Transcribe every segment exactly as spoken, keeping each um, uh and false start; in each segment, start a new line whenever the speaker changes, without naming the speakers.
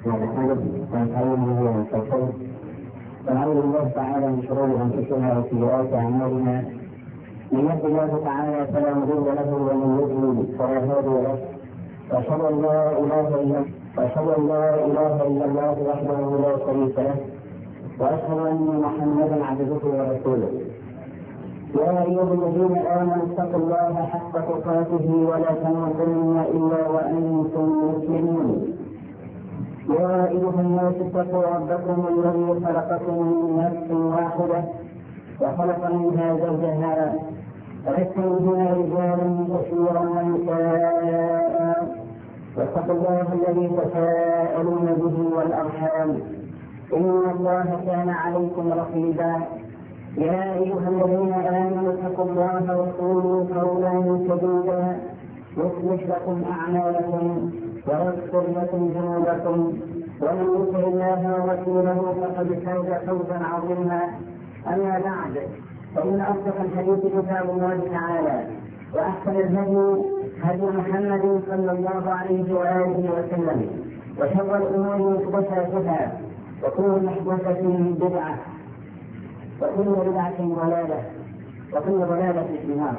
ونحمده ونستعينه ونستغفره ونعوذ بالله تعالى من شرور انفسنا وسيئات اعمالنا. من يهد الله تعالى فلا مضل له ومن يضلل فلا هادي له. واشهد ان لا اله الا واشهد ان لا اله الا الله وحده لا شريك له، واشهد ان محمدا عبده ورسوله. يا ايها الذين امنوا اتقوا الله حق تقاته ولا تموتن الا وانتم مسلمون. يا ايها الناس اتقوا ربكم الذي خلقكم من نفس واحده وخلق منها زوجها وبث منهما رجالا كثيرا ونساء، واتقوا الله الذي تساءلون به والارحام ان الله كان عليكم رقيبا. يا ايها الذين امنوا اتقوا الله وقولوا قولا سديدا يصلح لكم اعمالكم ويغفر لكم ذنوبكم، ومن يطع الله ورسوله فقد فاز فوزا عظيما. اما بعد، فان اصدق الحديث كتاب الله تعالى، واحسن الهدي هدي محمد صلى الله عليه واله وسلم، وشر الامور محدثاتها، وكل محدثه بدعه، وكل بدعه ضلاله، وكل ضلاله في النار.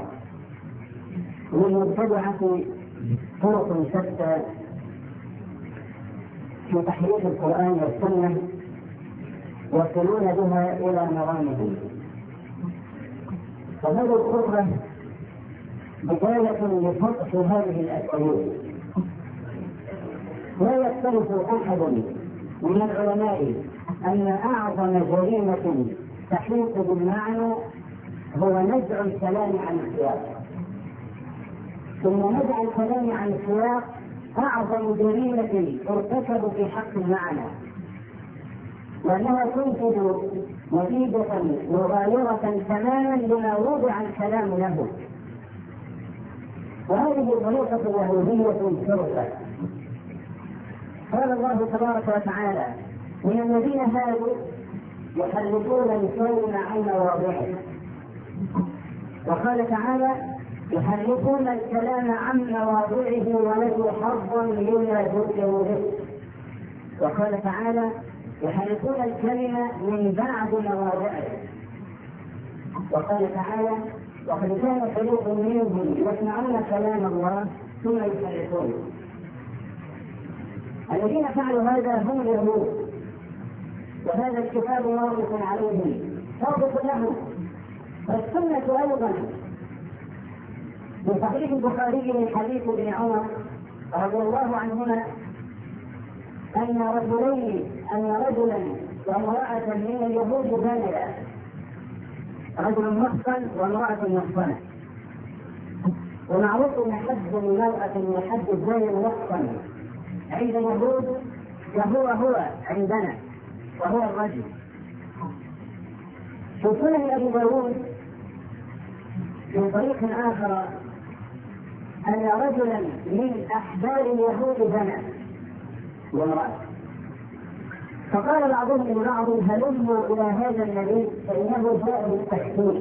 للمبتدعه طرق شتى في تحريف القرآن والسنة يصلون بها إلى مرامهم، فهذه الخطبة بداية لفتح هذه الأساليب. لا يختلف أحد من العلماء أن أعظم جريمة تحيط بالمعنى هو نزع الكلام عن السياق، ثم نزع الكلام عن السياق أعظم جريمة ارتكب في حق المعنى، لأنها تنتج نتيجة مغايرة تماما لما وضع الكلام له. وهذه طريقة يهودية شرسة. قال الله تبارك وتعالى: من الذين هادوا يحرفون الكلم عن مواضعه. وقال تعالى: يحرفون الكلام عن مواضعه ونسوا حظا مما ذكروا به. وقال تعالى: يحرفون الكلمة من بعد مواضعه. وقال تعالى: وقد كان فريق منهم يسمعون كلام الله ثم يحرفونه. الذين فعلوا هذا هم اليهود، وهذا الكتاب واضح عليهم واضح لهم. والسنة أيضا في صحيح البخاري من حديث ابن عمر رضي الله عنهما أن رجلين أن رجلا وامرأة من اليهود زانيا، رجل محصن وامرأة محصنة. ومعروف أن حد المرأة من حد الزاني المحصن عند اليهود وهو هو عندنا وهو الرجل. في سنن أبي داود في طريق آخر أن رجلا من أحبار اليهود زنى وامرأة، فقال بعضهم لبعض: هلموا إلى هذا النبي فإنه جاء بالتحكيم،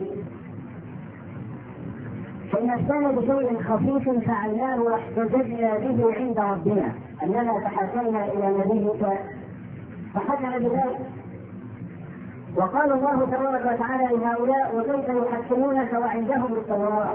فإن كان بشيء خفيف فعلناه واحتججنا به عند ربنا أننا تحاكمنا إلى نبيك فحكم بذلك. وقال الله تبارك وتعالى لهؤلاء: وكيف يحكمونك وعندهم التوراة.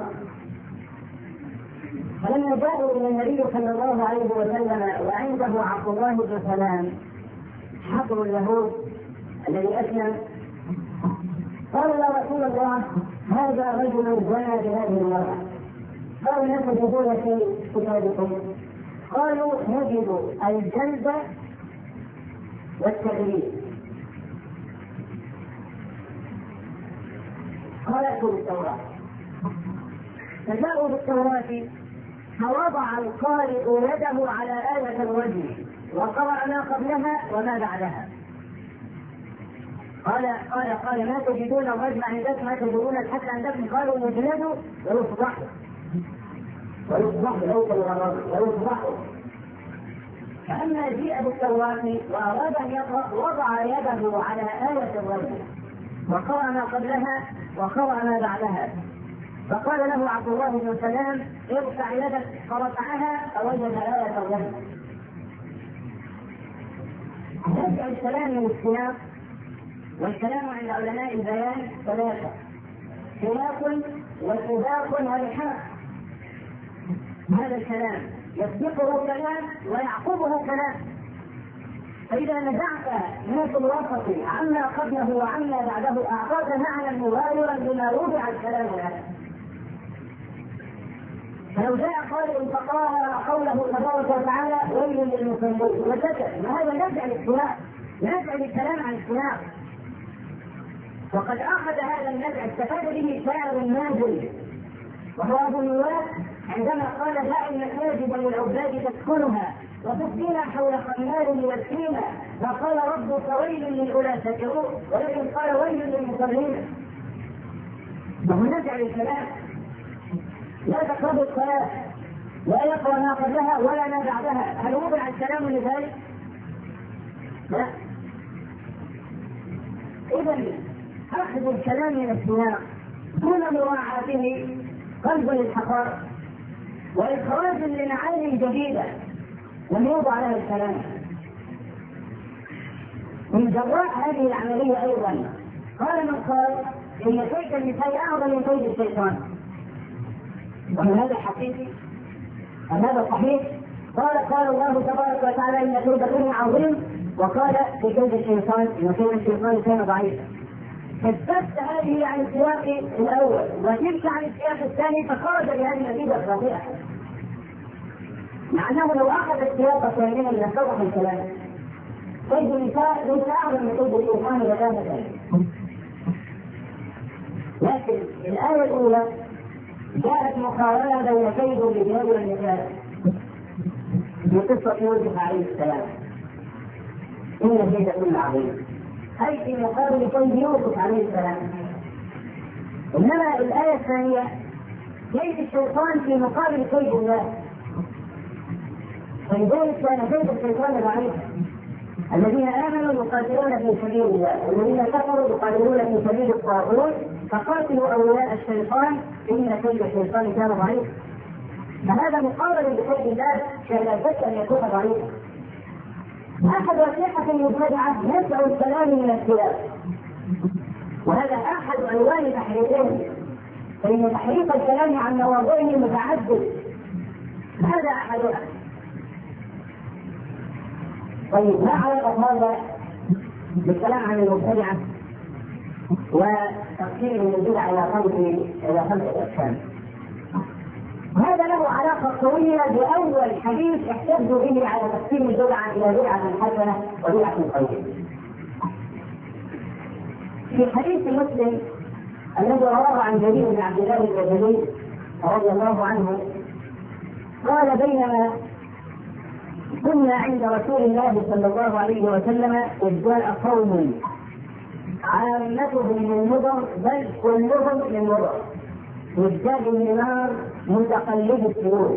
فلما جاءوا الى النبي صلى الله عليه وسلم وعنده عبد الله بن سلام حبر اليهود الذي اسلم، قالوا: يا رسول الله، هذا رجل زنى بهذه المرأة. قالوا: ما تجدون في كتابكم؟ قالوا: نجد الجلد والتغليب. قال: ائتوا بالتوراة. فجاءوا بالتوراة، فوضع القارئ يده على آية الرجم وقرأ ما قبلها وما بعدها. قال قال قال ما تجدون الرجم عندكم؟ ما تجدون الحد عندكم؟ قالوا: يجلدوا ويصبحوا ويصبحوا ليس الغرام ويصبحوا. فأما جيء بالتوراة وأراد أن يقرأ وضع يده على آية الرجم وقرأ ما قبلها وقرأ ما بعدها. فقال له عبد الله بن سلام: ارفع يدك، فرفعها فوجد آية الرجم. نزع الكلام من السياق، والكلام عند علماء البيان ثلاثة: سياق وسباق ولحاق. هذا الكلام يسبقه كلام ويعقبه كلام، فإذا نزعت من الوسط عما قبله وعما بعده أعطاك معنى مغايرا لما وضع الكلام له. فلو جاء قائل فقال قوله تبارك وتعالى ويل للمصلين وسكت، وهذا نزع السياق، نزع الكلام عن السياق. وقد أخذ هذا النزع استفاد به شاعر نازل وهو أبو النواس عندما قال: لا إن المساجد للعباد تسكنها وتسقينا حول خمار يبكينا، فقال ربك ويل للأولى سكروا، ولكن قال ويل للمصلين. وهو نزع الكلام، لا تقربوا الصلاة، لا يقرأ ما قبلها ولا ما بعدها. هل وضع الكلام لذلك؟ لا. إذن أخذ الكلام من السياق دون مراعاته قلب للحقائق وإخراج لمعاني جديدة لم يوضع لها الكلام. من جراء هذه العملية أيضا قال من قال إن كيد النساء أعظم من كيد الشيطان. وهل هذا حقيقي؟ هل هذا صحيح؟ قال قال الله تبارك وتعالى إن كيدكن عظيم، وقال في كيد الشيطان إن كيد الشيطان كان ضعيفا. فاستفدت هذه عن السياق الأول وتلك عن السياق الثاني، فخرج بهذه النتيجة الخاطئة، مع أنه لو أخذ السياق كاملا لاتضح الكلام. كيد النساء ليس أعظم من كيد الشيطان بتاتا، لكن الآية الأولى جاءت مقارنة بين كيد الرجال والنساء في قصة يوسف عليه السلام، إن كيدكن عظيم، أي في مقابل كيد يوسف عليه السلام. إنما الآية الثانية كيد الشيطان في مقابل كيد الله، فلذلك كان كيد الشيطان ضعيفا. الذين آمنوا يقاتلون في سبيل الله، والذين كفروا يقاتلون في سبيل الطاغوت، فقاتلوا أولياء الشيطان إن كيد الشيطان كان ضعيفا. فهذا مقابل بكيد الله فلا شك أن يكون ضعيفا. أحد أسلحة المبتدعة نزع الكلام من السياق، وهذا أحد عنوان تحريفهم، فإن تحريف الكلام عن مواضعه متعدد، هذا أحدها. طيب ما علاقة هذا بالكلام عن المبتدعة وتقسيم البدع إلى خمس إلى خمسة أقسام؟ هذا له علاقة قوية بأول حديث احتجوا به على تقسيم البدعة إلى بدعة حسنة وبدعة قوية. في حديث مسلم الذي رواه عن جرير بن عبد الله البجلي رضي الله عنه قال: بينما كنا عند رسول الله صلى الله عليه وسلم إذ جاء قوم عامتهم من مضر بل كلهم من مضر وازداد النار متقلب السرور،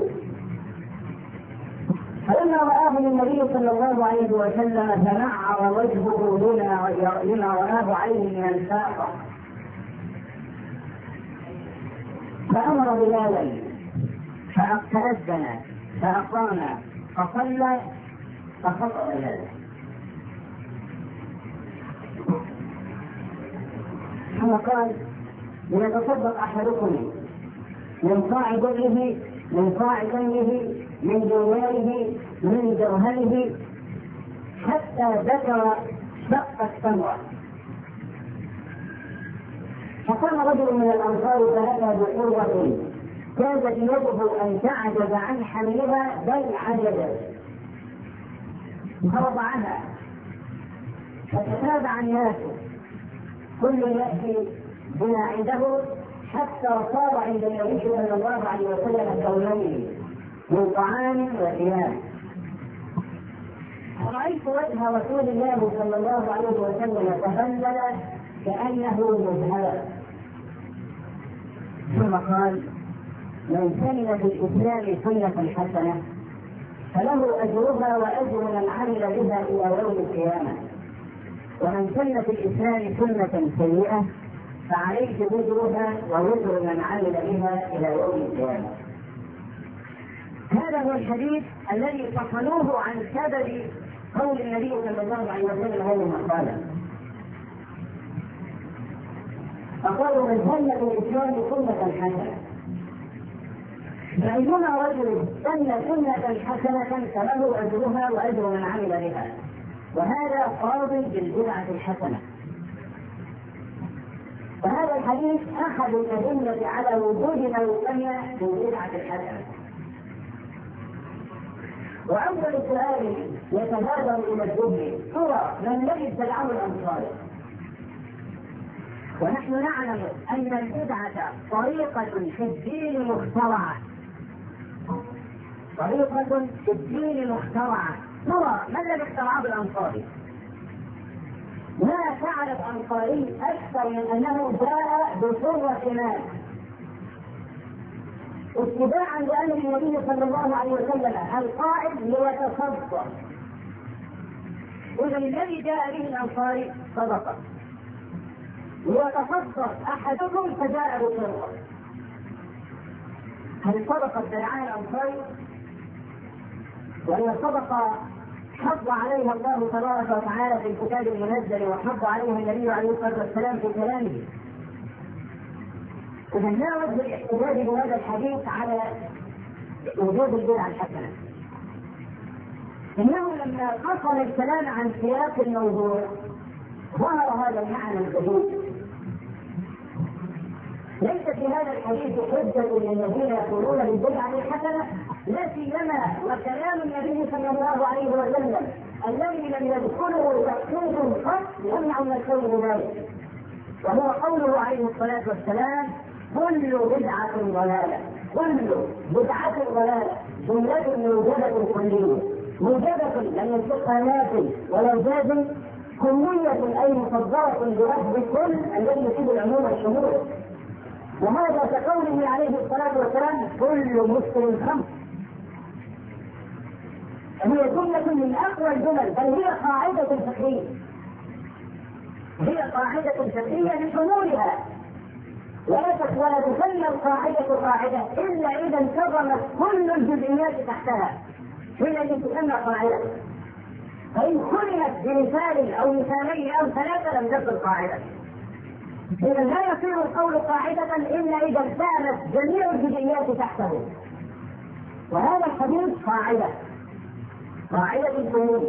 فلما رآهم النبي صلى الله عليه وسلم تنعر وجهه لما رآه عليه من الفاقة، فأمر بلالا فأذن فأقام فصلى فخطأ ذلك. ثم قال: ليتصدق أحدكم من صاع بره من صاع تمره من ديناره من درهمه، حتى ذكر شق التمرة. فقام رجل من الأنصار فأتى بحرة كادت يده أن تعجز عن حملها بل عجزت، فوضعها فتتابع الناس كل يأتي بما عنده حتى صار عند النبي صلى الله عليه وسلم كونين من طعام وثياب. رأيت وجه رسول الله صلى الله عليه وسلم تهلل كأنه مذهب، ثم قال: من سن في الإسلام سنة حسنة فله أجرها وأجر من عمل بها إلى يوم القيامة، ومن سن في الإسلام سنة سيئة فعليه وزرها ووزر من عمل بها إلى يوم القيامة. هذا هو الحديث الذي فصلوه عن سبب قول النبي صلى الله عليه وسلم هذه المقالة، فقالوا من سن في الإسلام سنة حسنة، فأيما رجل سن سنة حسنة فله أجرها وأجر من عمل بها، وهذا قاضي بالبدعة الحسنة. وهذا الحديث أحد الأدلة على وجود ما يسمى بالبدعة الحسنة. وأول سؤال يتبادر إلى الذهن هو من الذي ابتدعه الأنصار؟ ونحن نعلم أن البدعة طريقة في الدين مخترعة، طريقة في الدين مخترعة. ترى ما الذي اخترعه الأنصاري؟ ما فعل الأنصاري أكثر من أنه جاء بصورة مال اتباعا لأمر النبي صلى الله عليه وسلم القائد ليتصدق. إذا الذي جاء به الأنصاري صدقة، ليتصدق أحدكم فجاء بصورة. هل صدقة ابتدعها الأنصاري؟ وهي صدقة حض عليها الله تبارك وتعالى في الكتاب المنزل، وحض عليها النبي عليه الصلاة والسلام في كلامه. إذا لا وجه الاحتجاج بهذا الحديث على وجود البدعة الحسنة. إنه لما قصر الكلام عن سياق الموضوع ظهر هذا المعنى الجديد. ليس في هذا الحديث حجة للذين يقولون بالبدعة الحسنة، لا سيما وكلام النبي صلى الله عليه وسلم الذي لم يدخله تخصيص قط يمنع من القول بذلك، وهو قوله عليه الصلاة والسلام: كل بدعة ضلالة، كل بدعة ضلالة، جملة موجبة كلية، موجبة لم ينطقها نافل ولا جازم، كلية أي مصدرة بلفظ كل الذي يفيد العموم والشمول. وهذا كقوله عليه الصلاة والسلام: كل مسلم خمس. هي جملة من أقوى الجمل، بل هي قاعدة فقهية، هي قاعدة فقهية لشمولها، ولا تسمى القاعدة قاعدة إلا إذا انتظمت كل الجزئيات تحتها، حينئذ تسمى قاعدة. فإن كلمت بمثال أو مثالين أو ثلاثة لم تكن قاعدة. إذا لا يصير القول قاعدة إلا إذا التأمت جميع الجزئيات تحته. وهذا الحديث قاعدة، قاعدة الجمهور.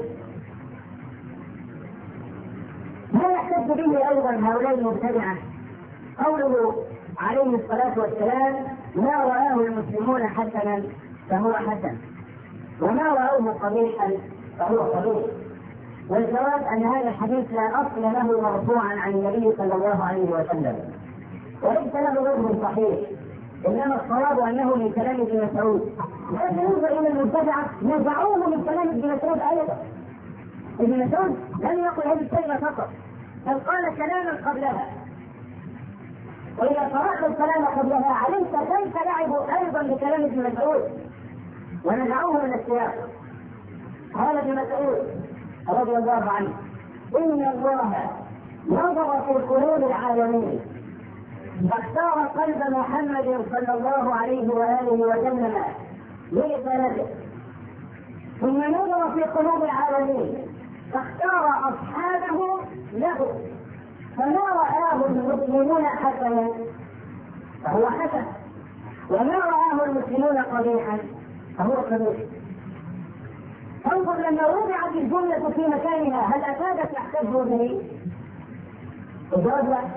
ما يحتج به أيضا هؤلاء المبتدعة قوله عليه الصلاة والسلام: ما رآه المسلمون حسنا فهو حسن، وما رأوه قبيحا فهو قبيح. والجواب أن هذا الحديث لا أصل له مرفوعا عن النبي صلى الله عليه وسلم، وليس له وجه صحيح، إنما الصواب أنه من كلام ابن مسعود. لكن ينظر إلى المبتدعة نزعوه من كلام ابن مسعود أيضا. ابن مسعود لم يقل هذه الكلمة فقط، بل قال كلاما قبلها. وإذا قرأت الكلام قبلها علمت كيف لعبوا أيضا بكلام ابن مسعود ونزعوه من السياق. قال ابن مسعود رضي الله عنه: إن الله نظر في قلوب العالمين فاختار قلب محمد صلى الله عليه وآله وسلم لرسالته، ثم نظر في قلوب العالمين فاختار أصحابه له، فما رآه المسلمون حسنا فهو حسن، وما رآه المسلمون قبيحا فهو قبيح. انظر لما وضعت الجملة في مكانها هل أفادت يحتج به؟ الجواب لا.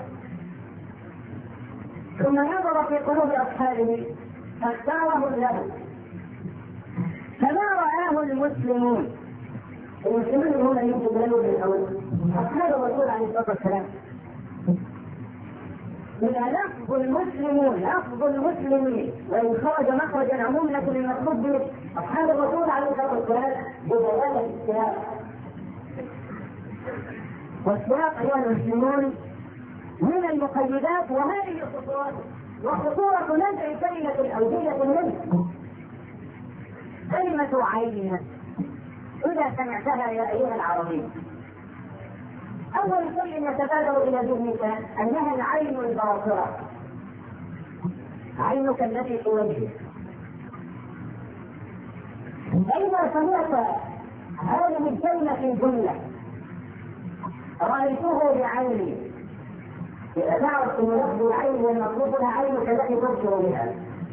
ثم نظر في قلوب أصحابه فاختاره له، فما رآه المسلمون، المسلمون هم اللي يتبلوا بالأول أصحاب الرسول عليه الصلاة والسلام. إذا لفظ المسلمون لفظ المسلمين وإن خرج مخرج العموم لكن المقصود به أصحاب الرسول عليه الصلاة والسلام بدلالة السياق. والسياق أيها المسلمون من المقيدات، وهذه الخطوات وخطورة نزع كلمة أو جملة منه. كلمة عين إذا سمعتها يا أيها العربي أول شيء يتبادر إلى ذهنك أنها العين الباصرة، عينك التي في وجهك. فإذا سمعت هذه الكلمة في جملة رأيته بعيني. إذا تعرف أن لفظ العين المطلوب لها عينك التي تبصر بها.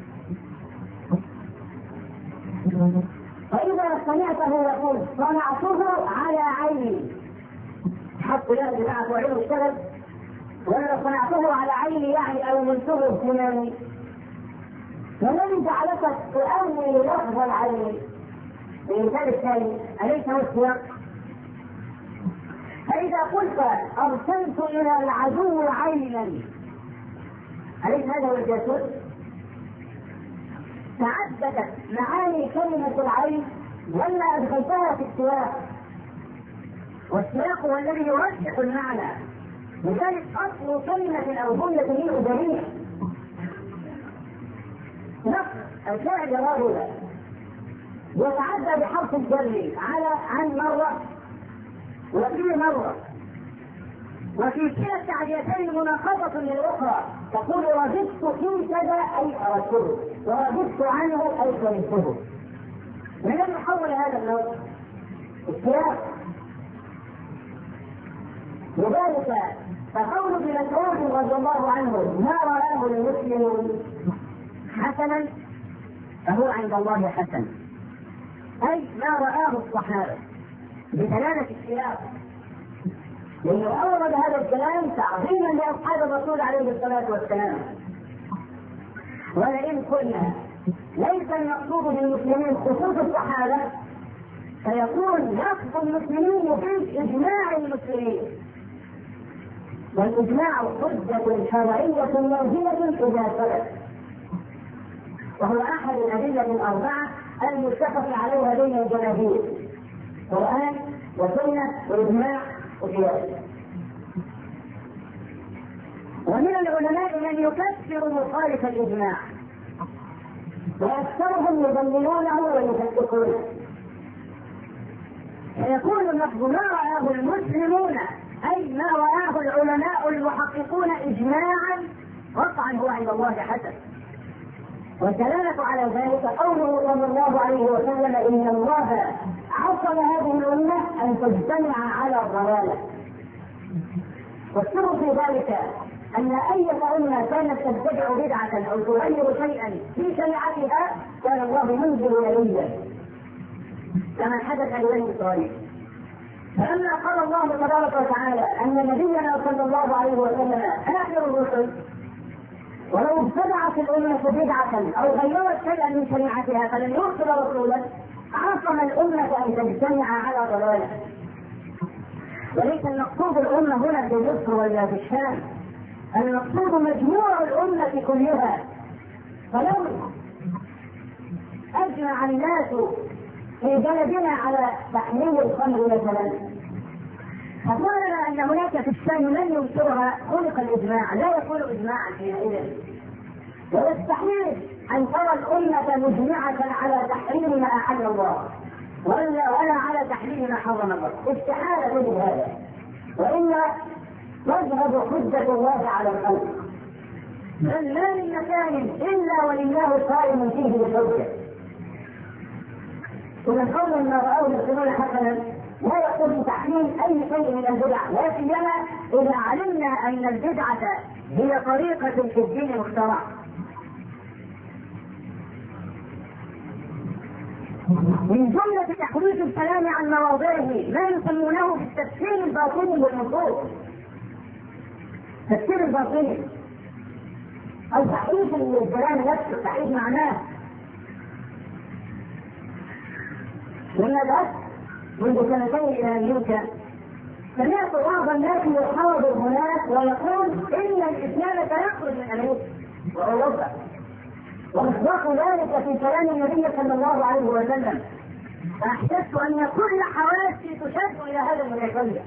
فإذا سمعته يقول صنعته على عيني، حط يد معه وعينه اشتغل، وأنا صنعته على عيني يعني أولته اهتمامي. فالذي جعلك تؤول لفظ العين بإنسان الثاني أليس هو السياق؟ فإذا قلت أرسلت إلى العدو عينا أليس هذا هو الجاسوس؟ تعددت معاني كلمة العين ولا أدخلتها في السياق؟ والسياق هو الذي يرجح المعنى. لذلك أصل كلمة أو جملة هي أدرية. نص الفعل رجل يتعدى بحرف الجر على عن مرة وفي مرة، وفي كلا التعديتين مناقضة للأخرى. تقول رغبت في كذا أي أردته، ورغبت عنه أي كرهته. من أين يحول هذا النص؟ السياق. لذلك فقول ابن مسعود رضي الله عنه ما رآه المسلمون حسنا فهو عند الله حسن، أي ما رآه الصحابة بدلالة السياق. لأنه أورد هذا الكلام تعظيما لأصحاب الرسول عليه الصلاة والسلام. ولئن قلنا ليس المقصود بالمسلمين خصوص الصحابة فيكون لفظ المسلمين يفيد إجماع المسلمين، والإجماع حجة شرعية لازمة إذا ثبت، وهو أحد الأدلة الأربعة المتفق عليها بين الجماهير: قرآن وسنة وإجماع وقياس. ومن العلماء من يكفر مخالف الإجماع وأكثرهم يضللونه ويفسقونه، فيكون اللفظ ما رآه المسلمون أي ما رآه العلماء المحققون إجماعا قطعا هو عند الله حسن. والدلالة على ذلك قوله صلى الله عليه وسلم إن الله عصم هذه الأمة أن تجتمع على الضلالة. والسر في ذلك أن أي أمة كانت تبتدع بدعة أو تغير شيئا في شريعتها كان الله منزل وليا كما حدث لبني إسرائيل. فلما قال الله تبارك وتعالى أن نبينا صلى الله عليه وسلم آخر الرسل، ولو ابتدعت الأمة بدعة أو غيرت شيئا من شريعتها فلن يرسل رسولا، عصم الأمة أن تجتمع على ضلالة. وليس المقصود الأمة هنا في مصر ولا في الشام، المقصود مجموع الأمة كلها. فلو أجمع الناس في بلدنا على تحليل الخمر مثلا، فقالنا أن هناك في الشام من ينكرها خلق الإجماع، لا يكون إجماعا حينئذ. ويستحيل أن ترى الأمة مجمعة على تحريم ما أحل الله ولا ولا على تحريم ما حرم الله، استحالة تجد هذا، وإلا تذهب حجة الله على الخلق. بل ما من مكان إلا ولله قائم فيه بالحجة. ومن قول ما رأوه المسلمون حسنا لا يقتضي تحريم أي شيء من البدع، لا سيما إذا علمنا أن البدعة هي طريقة في الدين مخترعة. من جملة تحريف الكلام عن مواضعه ما يسمونه بالتفسير الباطني للنصوص، التفسير الباطني أو تحريف الكلام نفسه، تحريف معناه. لما بأت منذ سنتين إلى أمريكا سمعت بعض الناس يحاضر هناك ويقول إن الإسلام سيخرج من أمريكا وأوروبا، ومصداق ذلك في كلام النبي صلى الله عليه وسلم. فأحسست أن كل حواسي تشد إلى هذا المتكلم.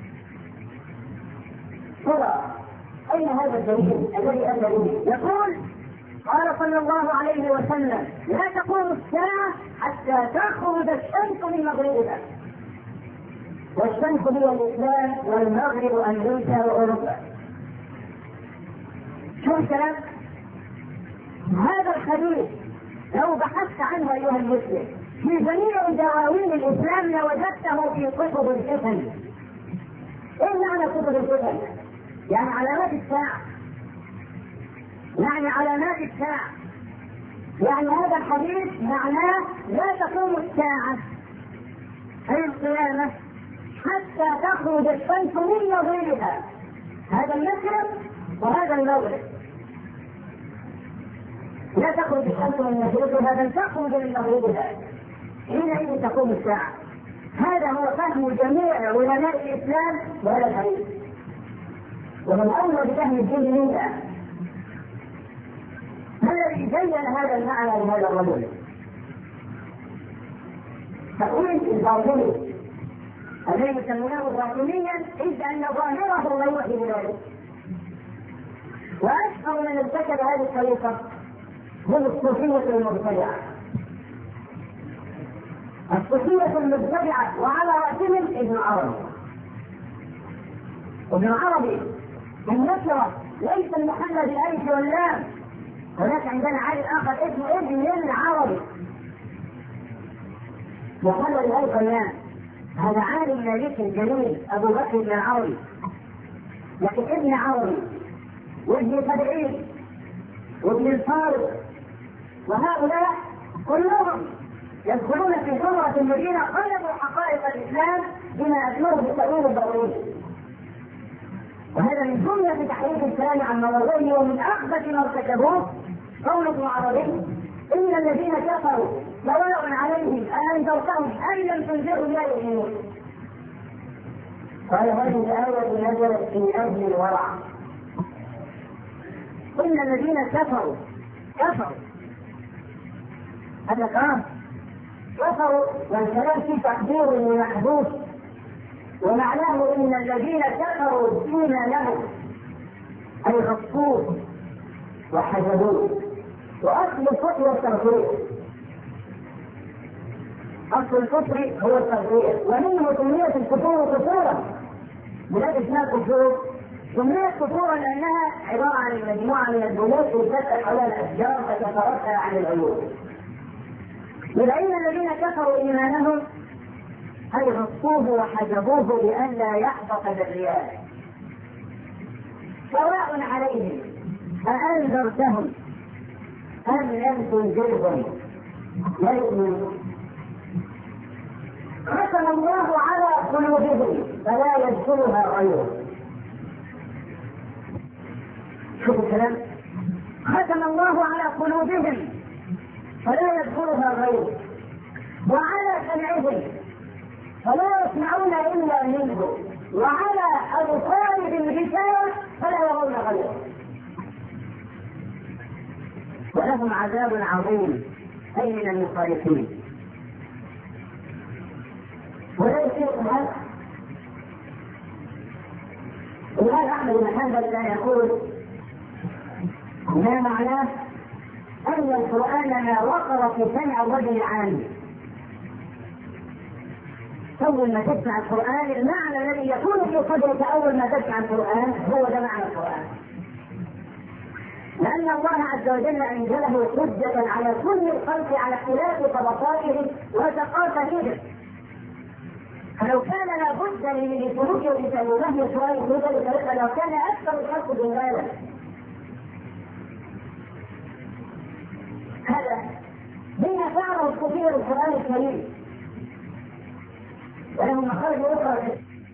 ترى أين هذا الدليل الذي أتى به؟ يقول قال صلى الله عليه وسلم لا تقوم الساعة حتى تخرج الشمس من مغربها، والشمس هي الإسلام والمغرب أمريكا وأوروبا. شو الكلام؟ هذا الحديث لو بحثت عنه أيها المسلم في جميع دواوين الإسلام لوجدته في كتب الفتن. إيه معنى كتب الفتن؟ يعني علامات الساعة، يعني علامات الساعة، يعني هذا الحديث معناه لا تقوم الساعة أي القيامة حتى تخرج الشمس من مغربها، هذا المشرق وهذا المغرب، لا تخرج الشمس من مشرقها بل تخرج من مغربها، حينئذ تقوم الساعة. هذا هو فهم جميع علماء الإسلام وهذا الحديث، ومن أول بفهم الدين منا. ما الذي بين هذا المعنى لهذا الرجل؟ تقويم الباطني الذي يسمونه باطنيا إذ أن ظاهره لا يوحي بذلك. وأشهر من ارتكب هذه الطريقة هم الصوفية المبتدعة. الصوفية المبتدعة وعلى رأسهم ابن عربي. ابن عربي النشرة ليس المحمد الألف واللام، هناك عندنا عالم آخر اسمه ابن عربي محمد الألف واللام، هذا عالم مالكي الجليل أبو بكر بن العربي، لكن ابن عربي وابن سبعين وابن الفارق وهؤلاء كلهم يدخلون في ثمرة الذين قلبوا حقائق الإسلام بما أدمروا بالتأويل الضروري. وهذا من جملة تحريف الكلام عن مواضعه، ومن أخبث ما ارتكبوه قول ابن عربي إن الذين كفروا سواء عليهم أأنذرتهم أم لم تنذرهم لا يؤمنون. قال هذه الآية نزلت في أجل الورع. إن الذين كفروا كفروا هذا كلام كفروا، والكلام في تقدير ومحدود، ومعناه إن الذين كفروا الدين لهم أي غصوه وحجبوه. وأصل الكفر والتغيير، أصل الكفر هو التغيير، ومنه سميت الكفور كفورا. بلاد اسمها كفور سميت كفورا لأنها عبارة عن مجموعة من البنوك تسأل على الأشجار فتفرقها عن العيون. لأن الذين كفروا إيمانهم أي غصوه وحجبوه لئلا يحبط بالرياء. سواء عليهم أأنذرتهم أم لم تنذرهم لا يؤمنون. ختم الله على قلوبهم فلا يدخلها غيره. شوف الكلام، ختم الله على قلوبهم فلا يدخلها غيره، وعلى سمعهم فلا يسمعون إلا منه، وعلى أبصارهم غشاوة فلا يرون غيره، ولهم عذاب عظيم أي من المخالفين. ولا يصير هذا الإمام أحمد بن حنبل كان يقول ما معناه أن القرآن ما وقر في سمع الرجل العام. أول ما تسمع القرآن المعنى الذي يكون في قدرك أول ما تسمع القرآن هو ده معنى القرآن، لأن الله عز وجل أنزله حجة على كل الخلق على اختلاف طبقاتهم وثقافتهم. فلو كان لابد لسلوك وتسلمه سؤال بذلك لو كان أكثر الخلق ضلالا. هذا بما فعله الكثير القرآن الكريم، وله مخارج أخرى.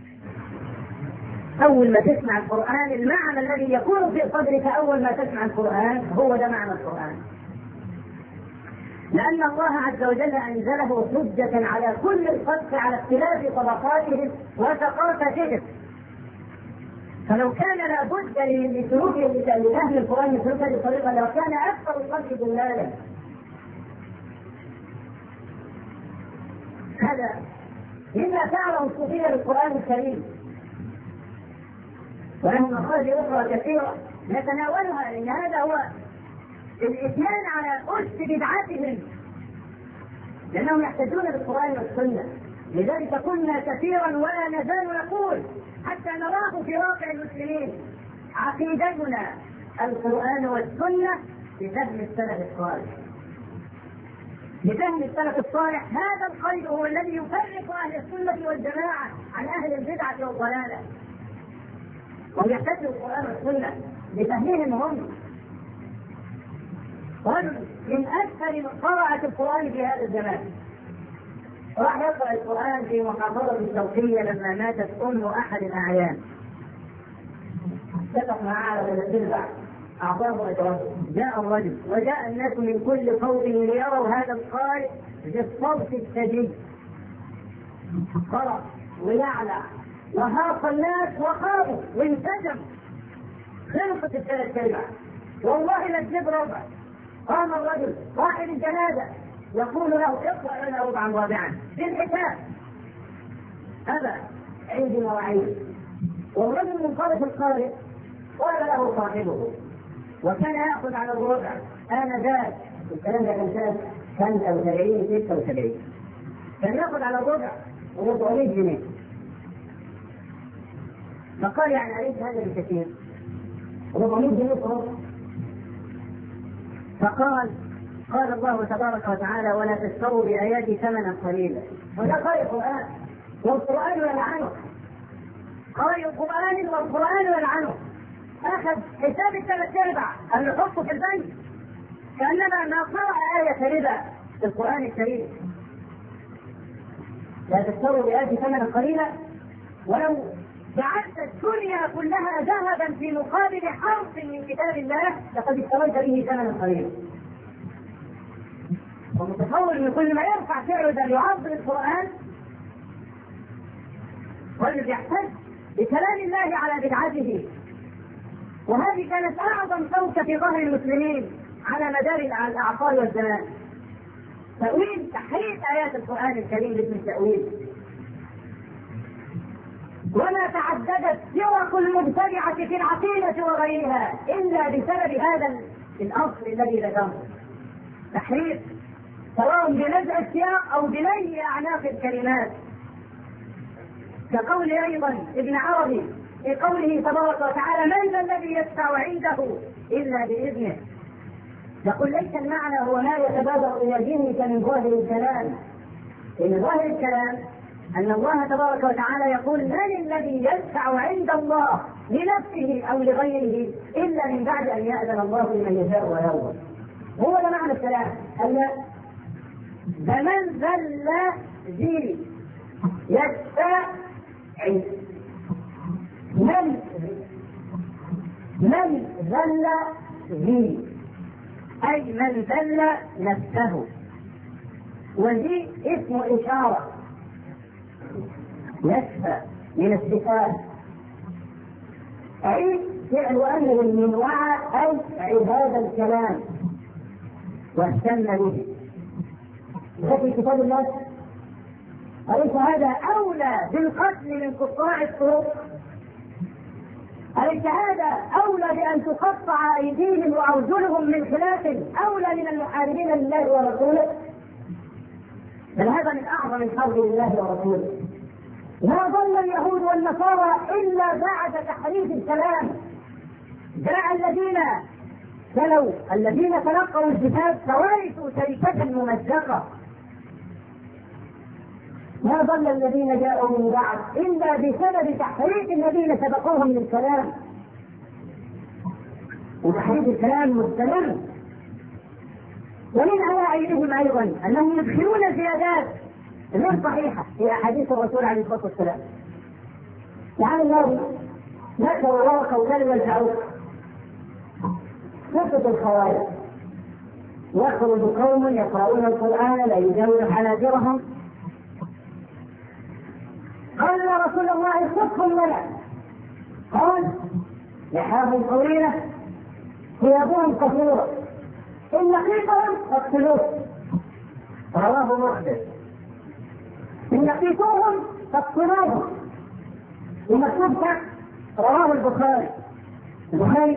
أول ما تسمع القرآن المعنى الذي يكون في صدرك أول ما تسمع القرآن هو ده معنى القرآن، لأن الله عز وجل أنزله حجة على كل الخلق على اختلاف طبقاتهم وثقافتهم. فلو كان لابد لسلوك لأهل القرآن سلوك هذه الطريقة لو كان أكثر الخلق ضلالا. هذا مما فعله الصوفية بالقرآن الكريم، وله مخارج أخرى كثيرة نتناولها، لأن هذا هو الإتيان على أس بدعتهم، لأنهم يحتجون بالقرآن والسنة. لذلك قلنا كثيرا ولا نزال نقول حتى نراه في واقع المسلمين عقيدتنا القرآن والسنة بفهم السلف الصالح.
بفهم السلف الصالح هذا الخير هو الذي يفرق اهل السنه والجماعه عن اهل البدعه والضلاله، ويحتج القران والسنه بفهمهم هم. رجل من اكثر قراءه القران في هذا الزمان راح يقرا القران في محافظه الشرقيه لما ماتت ام احد الاعيان، اتفق معاه على البدع، أعطاه أجره. جاء الرجل وجاء الناس من كل قوم ليروا هذا القارئ بالصوت الشديد، قرأ ويعلى وهاق الناس وخافوا وانسجم، خلصت الثلاث كلمات والله لا تجيب ربع. قام الرجل صاحب الجنازة يقول له اقرأ لنا ربعا رابعا بالحساب، هذا عندي مواعيد. والرجل منصرف القارئ قال له صاحبه، وكان يأخذ على الربع آنذاك، الكلام ده كان سنة خمسة وسبعين ستة وسبعين، كان يأخذ على الربع أربعمائة جنيه. فقال يعني أليس هذا بكثير؟ أربعمائة جنيه ربع. فقال قال الله تبارك وتعالى ولا تشتروا بآياتي ثمنا قليلا. وده قال القرآن والقرآن يلعنه، قال القرآن والقرآن يلعنه. أخذ حساب الثلاث أرباع اللي يحطه في البنك كأنما ما قرأ آية ربا في القرآن الكريم. لا تشتروا بآياتي ثمنا قليلا، ولو جعلت الدنيا كلها ذهبا في مقابل حرف من كتاب الله لقد اشتريت به ثمنا قليلا. ومتصور ان كل ما يرفع سعره ده ليعظم القرآن والذي يحتج بكلام الله على بدعته. وهذه كانت اعظم شوكة في ظهر المسلمين على مدار الاعصار والزمان، تأويل تحريف ايات القرآن الكريم باسم التأويل. وما تعددت فرق المبتدعة في العقيدة وغيرها إلا بسبب هذا الأصل الذي ذكرته، تحريف سواء بنزع السياق أو بلي أعناق الكلمات، كقول أيضا ابن عربي في قوله تبارك وتعالى من ذا الذي يشفع عنده إلا بإذنه. يقول ليس المعنى هو ما يتبادر إلى ذهنك من ظاهر الكلام، إن ظاهر الكلام أن الله تبارك وتعالى يقول من الذي يشفع عند الله لنفسه أو لغيره إلا من بعد أن يأذن الله لمن يشاء ويرضى. هو ده معنى الكلام، أن فمن ذل ذي يشفع من من ذل ذي أي من ذل نفسه، وذي اسم إشارة يشفى من الصفات، أي فعل أمر من وعى أي عباد الكلام واهتم به. في كتاب الله أليس هذا أولى بالقتل من قطاع الطرق؟ أليس هذا أولى بأن تقطع أيديهم وأرجلهم من خلاف أولى من المحاربين لله ورسوله؟ بل هذا من أعظم الحرب لله ورسوله. ما ضل اليهود والنصارى إلا بعد تحريف الكلام. جاء الذين تلوا الذين تلقوا الكتاب فورثوا شركة ممزقة. ما ضل الذين جاءوا من بعد إلا بسبب تحريف الذين سبقوهم من الكلام، وتحريف الكلام مستمر. ومن عوائدهم أيضا أنهم يدخلون زيادات غير صحيحة في أحاديث الرسول عليه الصلاة والسلام. يعني الله ذكر الله قولا والفعوق صفة الخوارج، يخرج قوم يقرؤون القرآن لا يجاوز حناجرهم، قال يا رسول الله صفهم لنا، قال لحاهم طويلة ثيابهم قصيرة إن لقيتهم فاقتلوه، رواه مسلم. إن لقيتوهم فاقتلوهم، ومكتوب تحت رواه البخاري. البخاري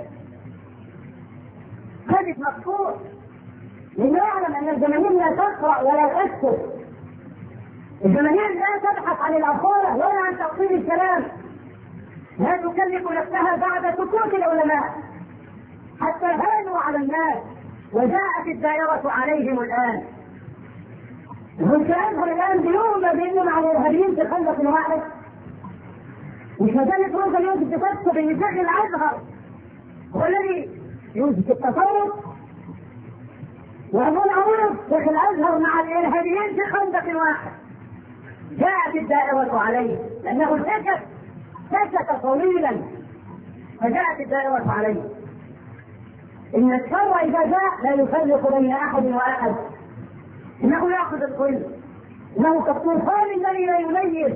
حديث مقصود لأنه يعلم أن الجماهير لا تقرأ ولا تكتب، الجماهير لا تبحث عن الأصالة ولا عن تقصير الكلام، لا تكلف نفسها بعد سكوت العلماء حتى هانوا على الناس وجاءت الدائرة عليهم الآن. مش هيظهر الان بيوم بانه مع الارهابيين في خندق واحد. مش مجله روزا يوسف تكتب ان شيخ الازهر هو الذي يوجد التصرف، وابو العروض شيخ الازهر مع الارهابيين في خندق واحد. جاءت الدائرة عليه لانه سكت سكت طويلا، فجاءت الدائرة عليه. ان الشر اذا جاء لا يفرق بين احد واحد، انه ياخذ الكل، انه كالطوفان الذي لا يميز.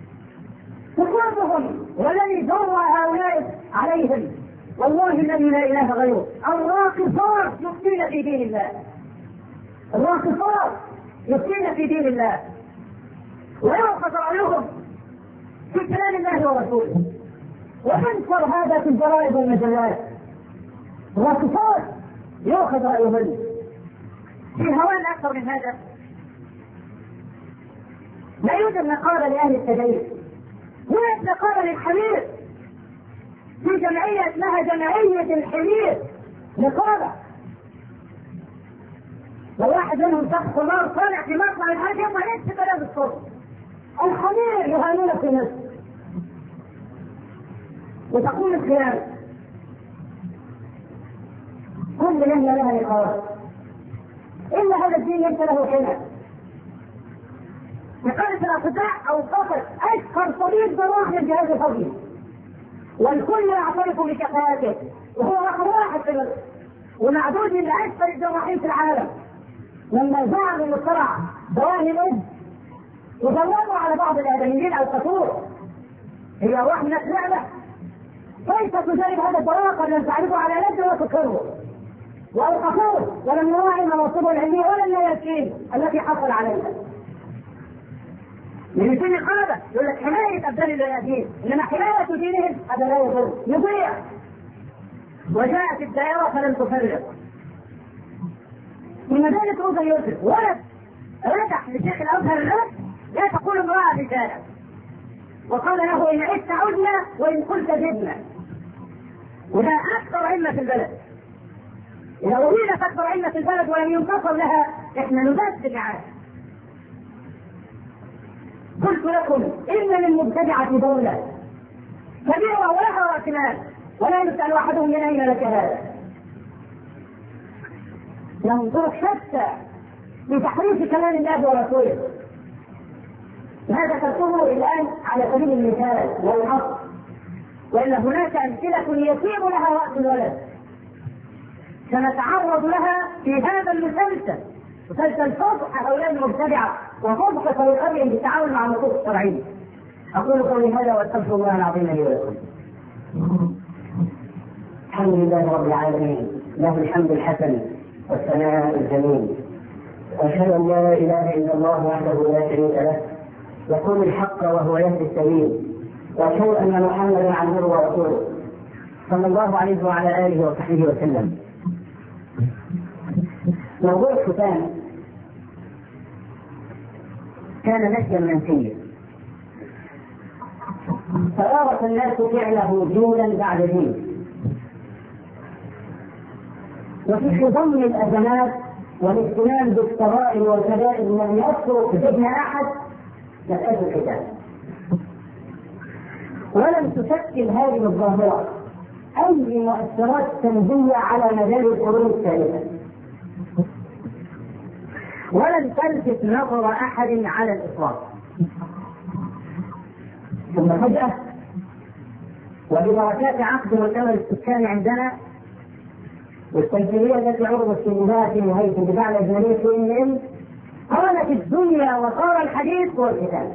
قلوبهم والذي جر هؤلاء عليهم والله الذي لا اله غيره الراقصات يفتين في دين الله، الراقصات يفتين في دين الله ويؤخذ رايهم في كلام الله ورسوله، وينشر هذا في الجرائد والمجلات. الراقصات يؤخذ رايهم. في هوان اكثر من هذا؟ لا يوجد نقابه لاهل التدين، يوجد نقابه للحمير في جمعيه اسمها جمعيه الحمير، نقابه. لو واحد منهم شخص نار طالع في مطلع الحاجه يطلع ليش بلاد الصوت. الحمير يهانون في نفسه وتقوم الخيانه. كل مهنه لها نقابه، إلا هذا الدين ليس له حمى. نقابة الأطباء أوقفت أشهر طبيب جراح للجهاز الهضمي، والكل يعترف بكفاءته، وهو رقم واحد في مصر ومعدود من أكثر الجراحين في العالم. لما زعموا مصطلح دواهي الإبن وجربوا على بعض الآدميين القصور، هي رحمة نعمة. كيف تجرب هذا الدواء قد لم تعرفه على يده وتكره؟ وأوقفوه ولم يراعي مناصبه العلمية ولا النياسين التي حصل عليها. من يكون قلبه يقول لك حماية أبدال الياسين، إنما حماية دينهم هذا لا يضر، يضيع. وجاءت الدائرة فلم تفرق. من ذلك روزا يوسف ولد رجع لشيخ الأزهر الرد لا تقول امرأة رجالا، وقال له إن عشت عدنا وإن قلت زدنا. وده أكثر علة في البلد. إذا أريدت أكثر علة في البلد ولم ينتصر لها إحنا نبدل معاه. قلت لكم إن للمبتدعة دولة كبيرة ولها رأس مال ولا يسأل أحدهم من أين لك هذا. لهم طرق شتى في تحريف كلام الله ورسوله. هذا تذكره الآن على سبيل المثال والحصر، وإن هناك أمثلة يسير لها رأس الولد سنتعرض لها في هذا المسلسل، مسلسل فضح هؤلاء المبتدعة وفضح طريقتهم بالتعاون مع النصوص الشرعية. أقول قولي هذا وأستغفر الله العظيم لي ولكم. الحمد لله رب العالمين، له الحمد الحسن والثناء الجميل، وأشهد أن لا إله إلا الله وحده لا شريك له يقول الحق وهو يهدي السبيل، وأشهد أن محمدا عبده ورسوله صلى الله عليه وعلى آله وصحبه وسلم. موضوع الختان كان نسيا منسيا، فأرى الناس فعله جيلا بعد جيل، وفي ضم الأزمات والاهتمام بالصغائر والكبائر لم يأثر في ذهن أحد مسألة الختان، ولم تشكل هذه الظاهرة أي مؤثرات سلبية على مدار القرون الثالثة، ولم تلفت نظر أحد على الإطلاق. ثم فجأة وببركات عقد مؤتمر السكان عندنا والتمثيلية التي عرضت في النهاية في نهاية الدفاع الأجنبي في إن إم قالت الدنيا وصار الحديث هو الختان.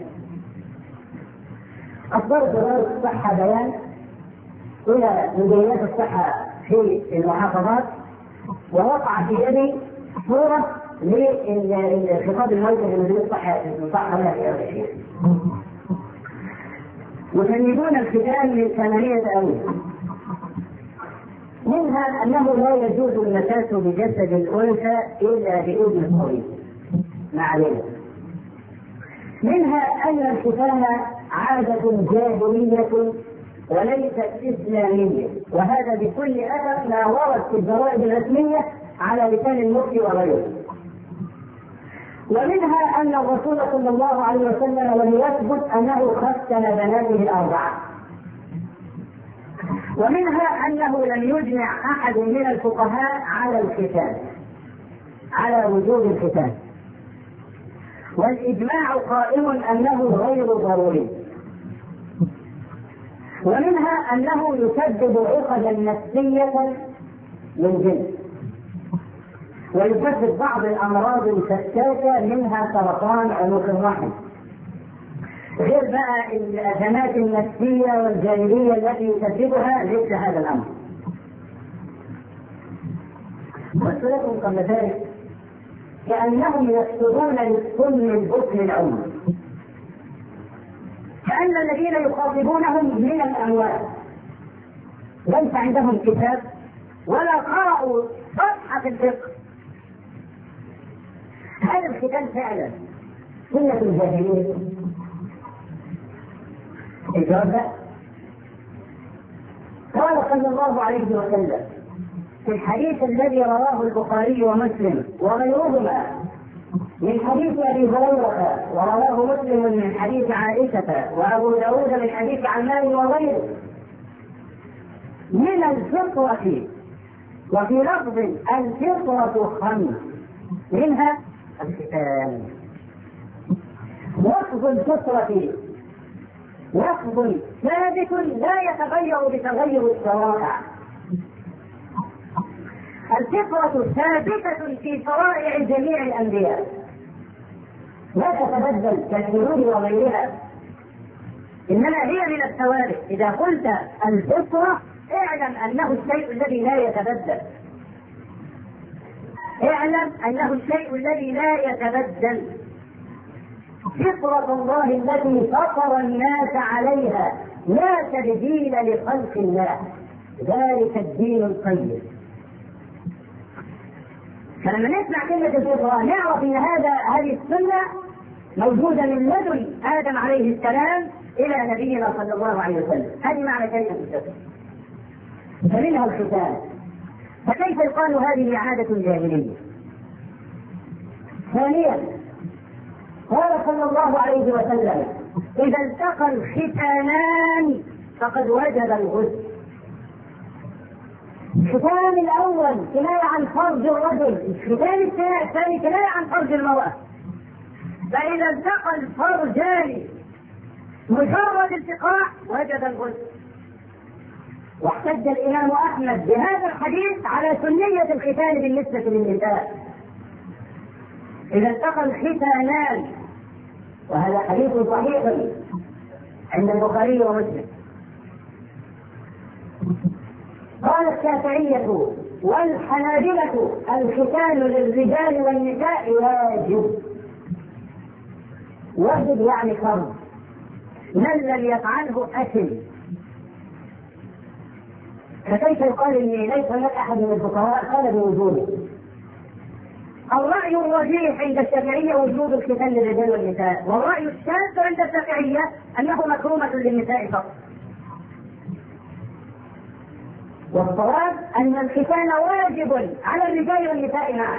أصدرت وزارة الصحة بيان إلى مديريات الصحة في المحافظات، ووقع في يدي صورة للخطاب الموجه لمديرية الصحة الصحة هنا في الشيخ، يسندون الختان من ثمانية أوجه، منها أنه لا يجوز المساس بجسد الأنثى إلا بإذن الطبيب، ما علينا. منها أن الختان عادة جاهلية وليست إسلامية، وهذا بكل أدب ما ورد في الجرائد الرسمية على لسان المفتي وغيره. ومنها أن الرسول صلى الله عليه وسلم لم يثبت أنه ختن بناته الأربعة، ومنها أنه لم يجمع أحد من الفقهاء على الختان، على وجوب الختان، والإجماع قائم أنه غير ضروري. ومنها أنه يسبب عقدا نفسية للجن، ويسبب بعض الأمراض الشتاتة منها سرطان عنق الرحم، غير بقى الأزمات النفسية والجانبية التي يسببها ليس هذا الأمر. قلت لكم قبل ذلك كأنهم يكتبون للسن البطن العمر، كأن الذين يخاطبونهم من الأموات ليس عندهم كتاب ولا قرأوا صفحة الفقه. هذا الختان فعلا سنة الجاهلية؟ الجواب قال صلى الله عليه وسلم في الحديث الذي رواه البخاري ومسلم وغيرهما من حديث ابي هريره، ورواه مسلم من حديث عائشه، وابو داود من حديث عمار وغيره، من الفطره، وفي لفظ الفطره خمس منها الختان. لفظ الفطره لفظ ثابت لا يتغير بتغير الشرائع. الفطرة ثابتة في شرائع جميع الأنبياء لا تتبدل كالشرور وغيرها، إنما هي من الثوابت. إذا قلت الفطرة اعلم أنه الشيء الذي لا يتبدل، اعلم أنه الشيء الذي لا يتبدل. فطرة الله التي فطر الناس عليها لا تبديل لخلق الله، ذلك الدين القيم. فلما نسمع كلمة الفطرة نعرف أن هذا هذه السنة موجودة من لدن آدم عليه السلام إلى نبينا صلى الله عليه وسلم. هذه معنى كلمة الفطرة، فمنها الختان. فكيف يقال هذه عادة جاهلية؟ ثانيا قال صلى الله عليه وسلم إذا التقى الختانان فقد وجب الغسل. الختان الأول كناية عن فرج الرجل، الختان الثاني كناية عن فرج المرأة. فإذا التقى الفرجان مجرد التقاء وجب الغسل. واحتج الإمام أحمد بهذا الحديث على سنية الختان بالنسبة للنساء. إذا التقى الختانان، وهذا حديث صحيح عند البخاري ومسلم. قال الشافعية والحنابلة الختان للرجال والنساء واجب. واجب يعني فرض، من لم يفعله أثم. فكيف يقال إن ليس هناك أحد من الفقهاء قال بوجوده؟ الرأي الرجيح عند الشافعية وجوب الختان للرجال والنساء، والرأي الشاذ عند الشافعية أنه مكرومة للنساء فقط. والصواب أن الختان واجب على الرجال والنساء معا.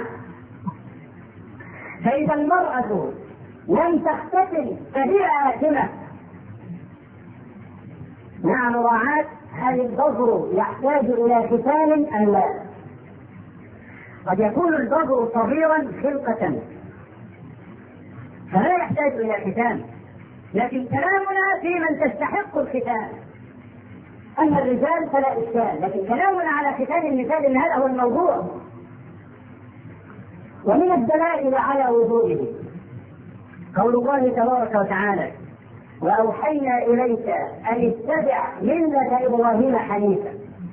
فإذا المرأة لم تختتن فهي آثمة مع مراعاة هل البذر يحتاج إلى ختان أم لا. قد يكون البذر صغيرا خلقة فلا يحتاج إلى ختان، لكن كلامنا في من تستحق الختان. أما الرجال فلا إشكال، لكن كلامنا على ختان النساء إن هذا هو الموضوع. ومن الدلائل على وجوده قول الله تبارك وتعالى وأوحينا إليك أن اتبع ملة إبراهيم حنيفا.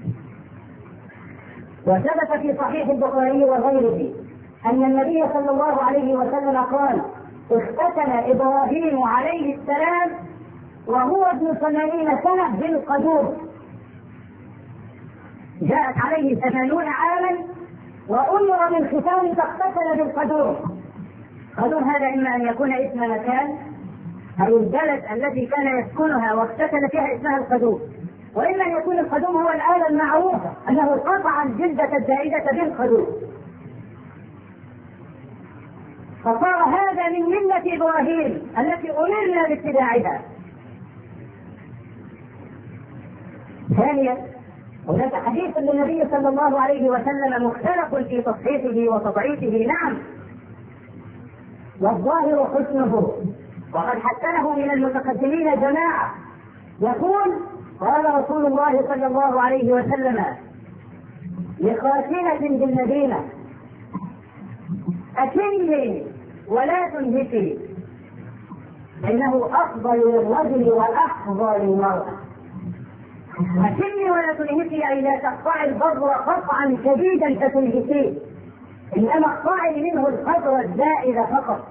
وثبت في صحيح البخاري وغيره أن النبي صلى الله عليه وسلم قال اختتن إبراهيم عليه السلام وهو ابن ثمانين سنة بالقدور. جاءت عليه ثمانون عاما وأمر من ختان فاختتن بالقدور. قدور هذا إما أن يكون اسم مكان أو البلد التي كان يسكنها واختتن فيها اسمها القدور، وإما أن يكون القدوم هو الآلة المعروفة أنه قطع الجلدة الزائدة بالقدور. فصار هذا من ملة إبراهيم التي أمرنا باتباعها. ثانيا، هناك حديث للنبي صلى الله عليه وسلم مختلف في تصحيحه وتضعيفه، نعم، والظاهر حسنه، وقد حسنه من المتقدمين جماعة. يقول: قال رسول الله صلى الله عليه وسلم لخاتنة بالمدينة: أكلي ولا تنهكي، إنه أفضل للرجل وأحظى للمرأة. أكلي ولا تنهكي أي لا تقطعي البذر قطعا شديدا فتنهكيه، إنما اقطعي منه القدر الزائد فقط.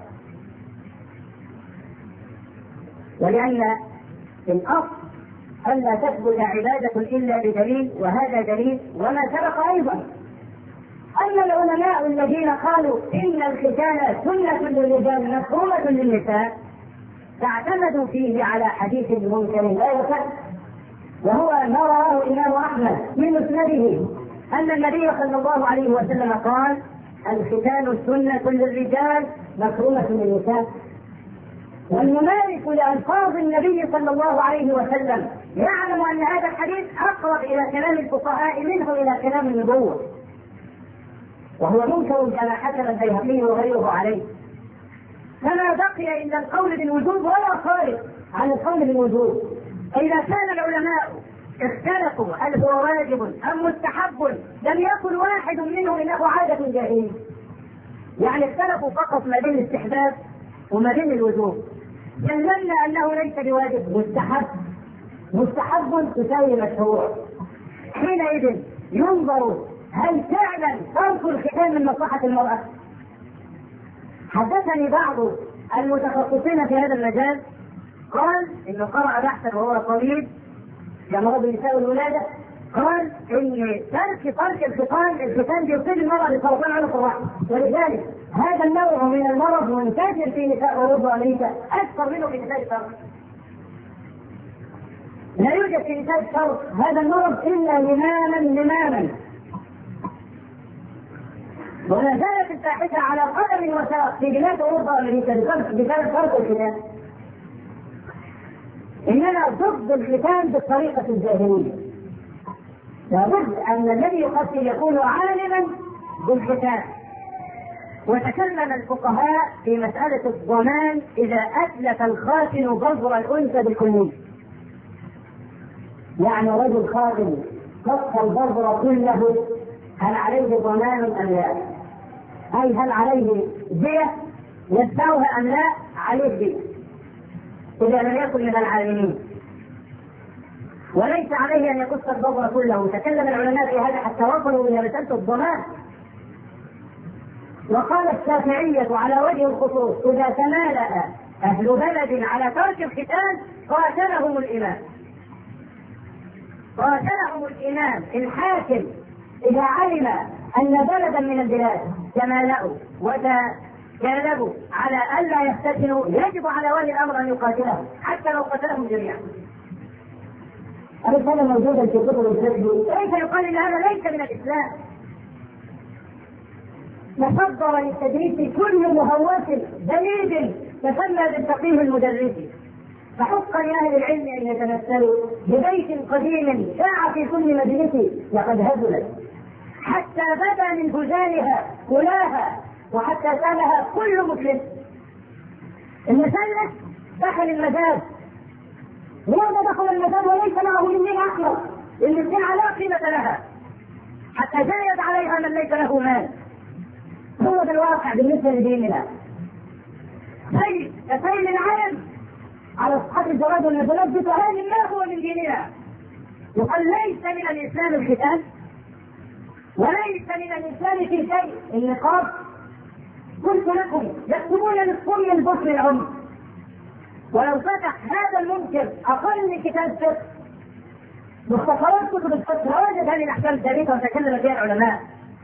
ولأن الأصل ألا تثبت عبادة إلا بدليل، وهذا دليل وما سبق أيضا. أما العلماء الذين قالوا إن الختان سنة للرجال مكروهة للنساء فاعتمدوا فيه على حديث منكر لا يصح، وهو ما رواه الإمام أحمد من مسنده أن النبي صلى الله عليه وسلم قال: الختان سنة للرجال مكروهة للنساء. والممارس لألفاظ النبي صلى الله عليه وسلم يعلم أن هذا الحديث أقرب إلى كلام الفقهاء منه إلى كلام النبوة، وهو منكر كما حكم البيهقي وغيره عليه. فما بقي إلا القول بالوجوب ولا خارج عن القول بالوجوب. إذا كان العلماء اختلفوا هل هو واجب أم مستحب لم يكن واحد منهم إنه عادة جاهلية، يعني اختلفوا فقط ما بين الاستحباب وما بين الوجوب. جللنا أنه ليس بواجب، مستحب، مستحب تساوي مشروع. حينئذ ينظر هل فعلا ترك الختان من مصلحة المرأة. حدثني بعض المتخصصين في هذا المجال قال انه قرأ بحثا وهو طبيب في امراض النساء والولاده، قال ان ترك ترك الختان الختان بيصيب المرأة بسرطان عنق الرحم، ولذلك هذا النوع من المرض منتشر في نساء اوروبا وامريكا اكثر منه في نساء الشرق. لا يوجد في نساء الشرق هذا المرض الا لماما لماما، ولا زالت الفاحشه على قدم وساق في بلاد اوروبا وامريكا بسبب ترك الختان. اننا ضد الختان بالطريقه الجاهليه. لابد ان الذي يقتل يكون عالما بالختان. وتكلم الفقهاء في مساله الضمان اذا اتلف الخاتن بذر الانثى بالكليه. يعني رجل خاتن قص البذر كله، هل عليه ضمان ام لا؟ اي هل عليه دية يدفعها ام لا؟ عليه دية اذا لم يكن من العالمين، وليس عليه ان يقص البذر كله. تكلم العلماء في هذا حتى وصلوا الى مساله الضمان. وقال الشافعية على وجه الخصوص: اذا تمالأ اهل بلد على ترك الختان قاتلهم الامام. قاتلهم الامام الحاكم اذا علم ان بلدا من البلاد تمالأوا وتكالبوا على الا يختتنوا يجب على ولي الامر ان يقاتلهم حتى لو قتلهم جميعا. هذا موجودا في كتب الفقه، كيف يقال ان هذا ليس من الاسلام؟ تصدر للتدريس كل مهوس بليد تسمى بالفقيه المدرس، فحق لاهل العلم ان يتمثلوا ببيت قديم شاع في كل مجلس لقد هزلت حتى بدا من هزالها كلاها، وحتى سالها كل مفلس. المثلث دخل المزاد، لماذا دخل المزاد وليس معه منين احمر؟ الاثنين لا قيمه لها، حتى زايد عليها من ليس له مال. هو ده الواقع بالنسبه لديننا. سيل كسيل العلم على صحة الجواد والنزلات بسؤال ما هو من ديننا. يقال ليس من الاسلام الختان، وليس من الاسلام في شيء النقاب. قلت لكم يكتبون للصبي البصر العمر، ولو فتح هذا المنكر اقل من كتاب فقه مختصرات كتب الفقه لوجد هذه الاحكام الثابته وتكلم فيها العلماء.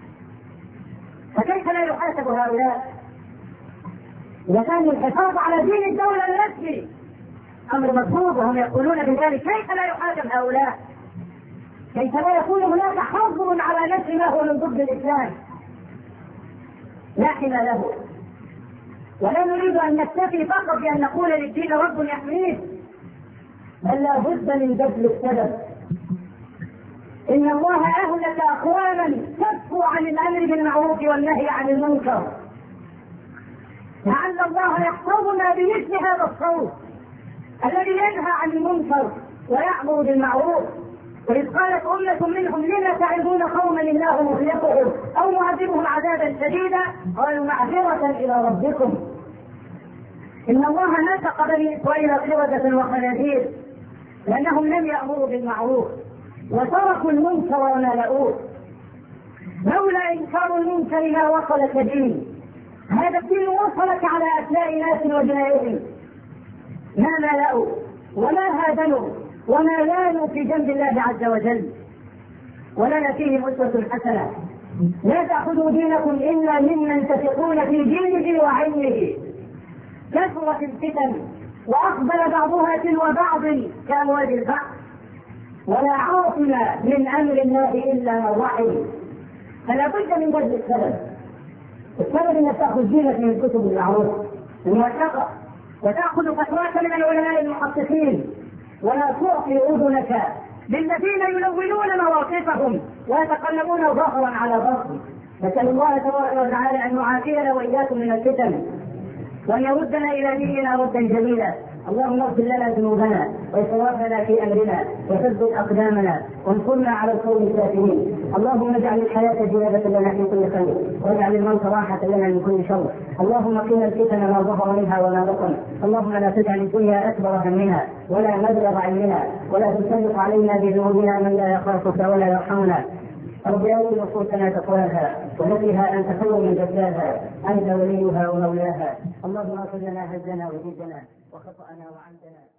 فكيف لا يحاسب هؤلاء؟ اذا كان الحفاظ على دين الدوله الرسمي امر مطلوب وهم يقولون بذلك، كيف لا يحاسب هؤلاء؟ كيف لا يكون هناك حظر على نشر ما هو من ضد الاسلام؟ لا حين له. ولا نريد أن نكتفي فقط بأن نقول للدين رب يحميه، بل لا بد من بذل السبب. إن الله أهلك أقواما كفوا عن الأمر بالمعروف والنهي عن المنكر، لعل الله يحفظنا بمثل هذا الصوت الذي ينهى عن المنكر ويأمر بالمعروف. وإذ قالت أمة منهم لم تعظون قوما الله مهلكهم أو معذبهم عذابا شديدا قالوا معذرة إلى ربكم. إن الله نسق بني إسرائيل قردة وخنازير لأنهم لم يأمروا بالمعروف وتركوا المنكر ونالؤوه. لولا إنكار المنكر ما وصلك دين، هذا الدين وصلك على أثناء ناس وجنائهم ما ملأوا وما هادنوا وما لانوا في جنب الله عز وجل. ولنا فيهم أسوة حسنة. لا تأخذوا دينكم إلا ممن تثقون في دينه وعلمه. كثرت الفتن وأقبل بعضها تلو بعض كأمواج البحر، ولا عاصم من أمر الله إلا من رحم. فلا بد من بذل السبب. السبب أنك تأخذ دينك من كتب المعروف الموثقة، وتأخذ فتواك من العلماء المحققين، ولا تعطي أذنك للذين يلونون مواقفهم ويتقلبون ظهرا على ظهر. نسأل الله تبارك وتعالى أن يعافينا وإياكم من الفتن، وأن يردنا إلى ديننا ردا جميلا. اللهم اغفر لنا ذنوبنا وإسرافنا في أمرنا وثبت أقدامنا وانصرنا على القوم الكافرين. اللهم اجعل الحياة زيادة لنا في كل خير، واجعل الموت راحة لنا من كل شر. اللهم قنا الفتن ما ظهر منها وما بطن. اللهم لا تجعل الدنيا أكبر همنا ولا مبلغ علمنا، ولا تسلط علينا بذنوبنا من لا يخافك ولا يرحمنا. رب آت نفوسنا تقواها وزكها أنت خير من زكاها، أنت وليها ومولاها. اللهم اغفر لنا هزنا وجدنا وخطأنا وعمدنا.